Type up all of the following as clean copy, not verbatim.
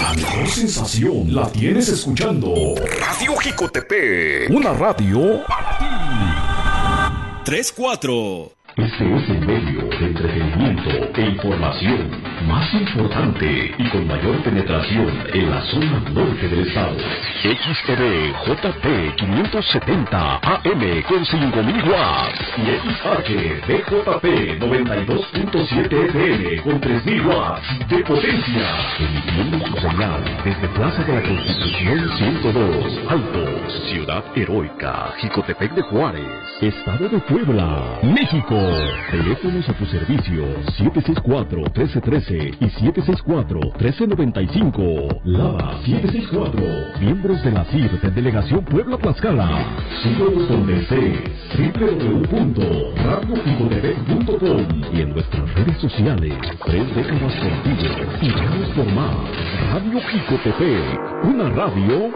La mejor sensación la tienes escuchando Radio Jicotepe, una radio para ti. 3-4. Este es el medio de entretenimiento e información más importante y con mayor penetración en la zona norte del estado. XTV JP 570 AM con 5000 watts y XH DJP 92.7 FM con 3000 watts de potencia. Emitiendo su señal desde Plaza de la Constitución 102, Altos, Ciudad Heroica, Jicotepec de Juárez, Estado de Puebla, México. Teléfonos a tu servicio 764-1313 y 764-1395. Lada 764. Miembros de la CIR de Delegación Puebla-Tlaxcala. Síguenos donde estés. www.radiojicotepec.com y en nuestras redes sociales. 3 décadas contigo y vamos por más. Radio Jicotepec, una radio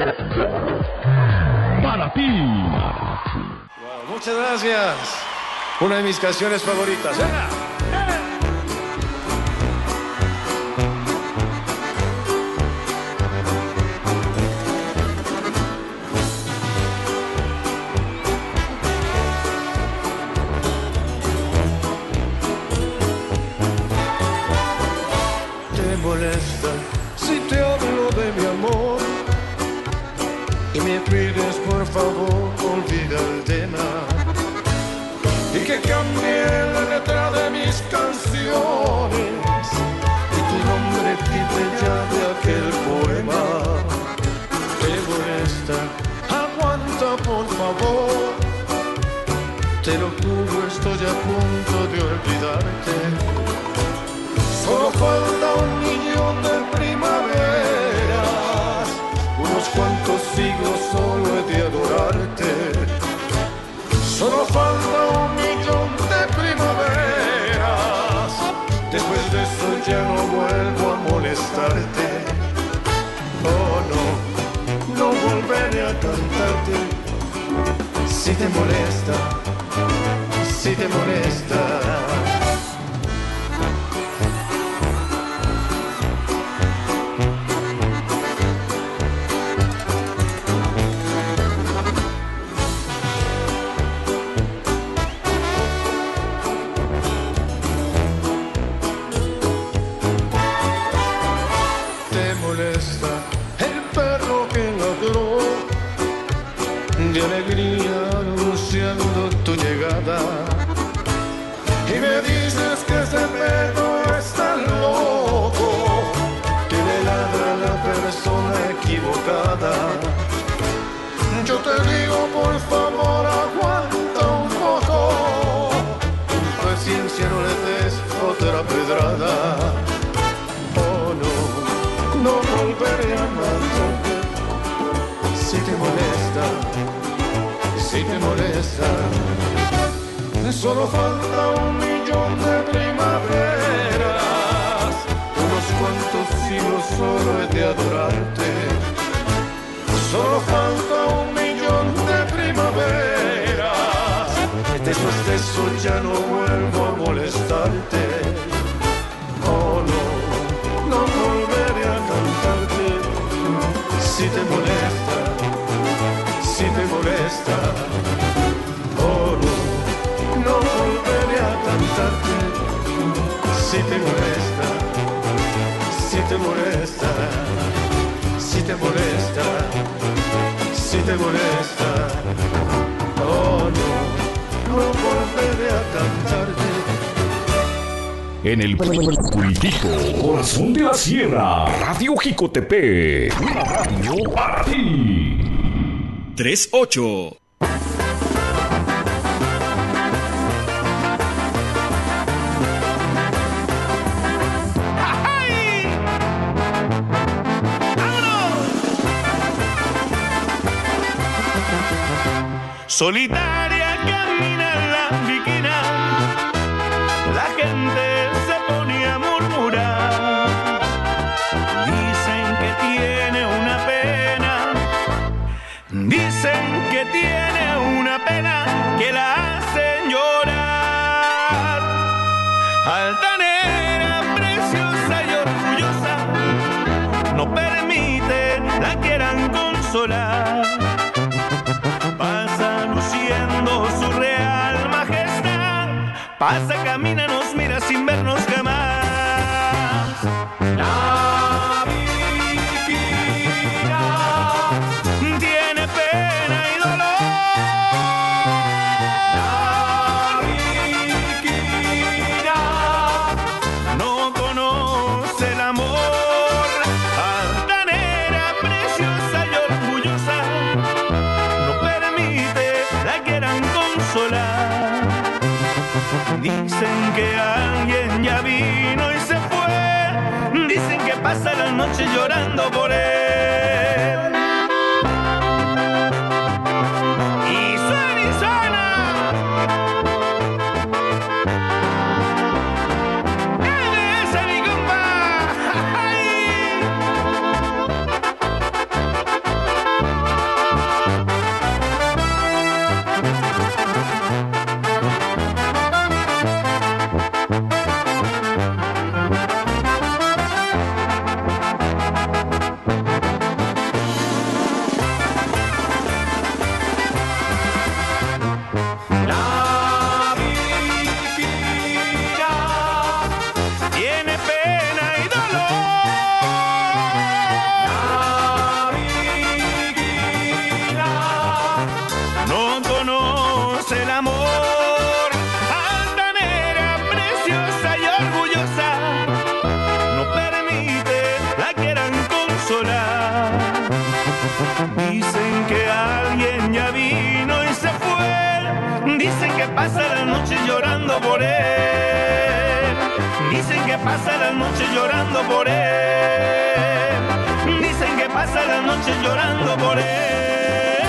para ti. Wow, muchas gracias. Una de mis canciones favoritas. ¿Te molesta si te hablo de mi amor? Y me pides por favor olvida el tema. Y que cambie la letra de mis canciones y tu nombre quite ya de aquel poema. ¿Te molesta? Aguanta por favor. Te lo juro, estoy a punto de olvidarte. Solo falta 1.000.000 de primaveras, unos cuantos siglos solo he de adorarte. Solo falta 1.000.000 de primaveras. Después de eso ya no vuelvo a molestarte. Oh no, no volveré a cantarte. Si te molesta, si te molesta. De alegría anunciando tu llegada y me dices que ese perro está loco, que le ladra a la persona equivocada. Yo te digo por favor aguanta un poco, con paciencia no le des otra pedrada. Oh no, no volveré a matarte. Si te molesta, si te molesta, solo falta 1.000.000 de primaveras, unos cuantos siglos solo he de adorarte. Solo falta 1.000.000 de primaveras, después de eso ya no vuelvo a molestarte. Oh no, no volveré a cantarte. Si te molesta, si te molesta, oh no, no volveré a cantarte. Si te molesta, si te molesta, si te molesta, si te molesta, oh no, no volveré a cantarte. En el Pulpito, corazón de la sierra, Radio Jicotepe, una radio para ti. 3-8. Solitaria camina la viquina, la gente se pone a murmurar. Dicen que tiene una pena, dicen que tiene una pena que la hacen llorar. Altanera, preciosa y orgullosa, no consolar. Pasa luciendo su real majestad. Pasa, camina, nos mira sin vernos jamás. La Virginia tiene pena y dolor. La Virginia no conoce el amor. Altanera, preciosa y orgullosa, no permite la quieran consolar. Dicen que alguien ya vino y se fue. Dicen que pasa la noche llorando por él. Y suena y suena. ¡Ese mi compa! ¡Ay! La Virginia tiene pena y dolor. La Virginia no conoce el amor. Altanera, preciosa y orgullosa, no permite la quieran consolar. Dicen que alguien ya vino y se fue. Dicen que pasa la noche llorando por él. Dicen que pasa la noche llorando por él. Dicen que pasa la noche llorando por él.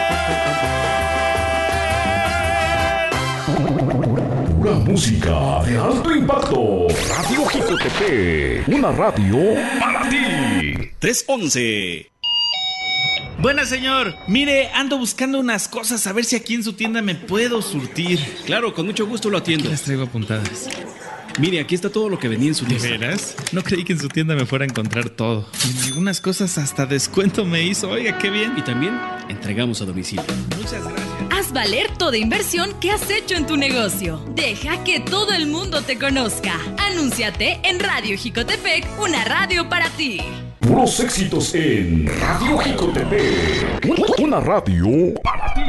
Pura música de alto impacto. Radio Jicotepec, una radio para ti. 311. Buenas, señor. Mire, ando buscando unas cosas, a ver si aquí en su tienda me puedo surtir. Claro, con mucho gusto lo atiendo. Aquí las traigo apuntadas. Mire, aquí está todo lo que venía en su ¿De lista. veras? No creí que en su tienda me fuera a encontrar todo. En algunas cosas hasta descuento me hizo. Oiga, qué bien. Y también entregamos a domicilio. Muchas gracias. Haz valer toda inversión que has hecho en tu negocio. Deja que todo el mundo te conozca. Anúnciate en Radio Jicotepec, una radio para ti. Puros éxitos en Radio Jicotepec, una radio para ti.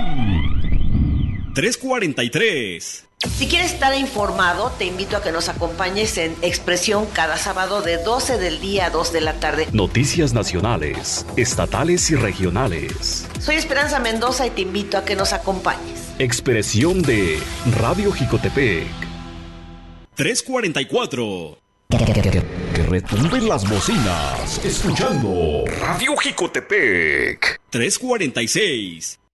343. Si quieres estar informado, te invito a que nos acompañes en Expresión cada sábado de 12 del día a 2 de la tarde. Noticias nacionales, estatales y regionales. Soy Esperanza Mendoza y te invito a que nos acompañes. Expresión de Radio Jicotepec. 344. Que retumben las bocinas, escuchando Radio Jicotepec. 346.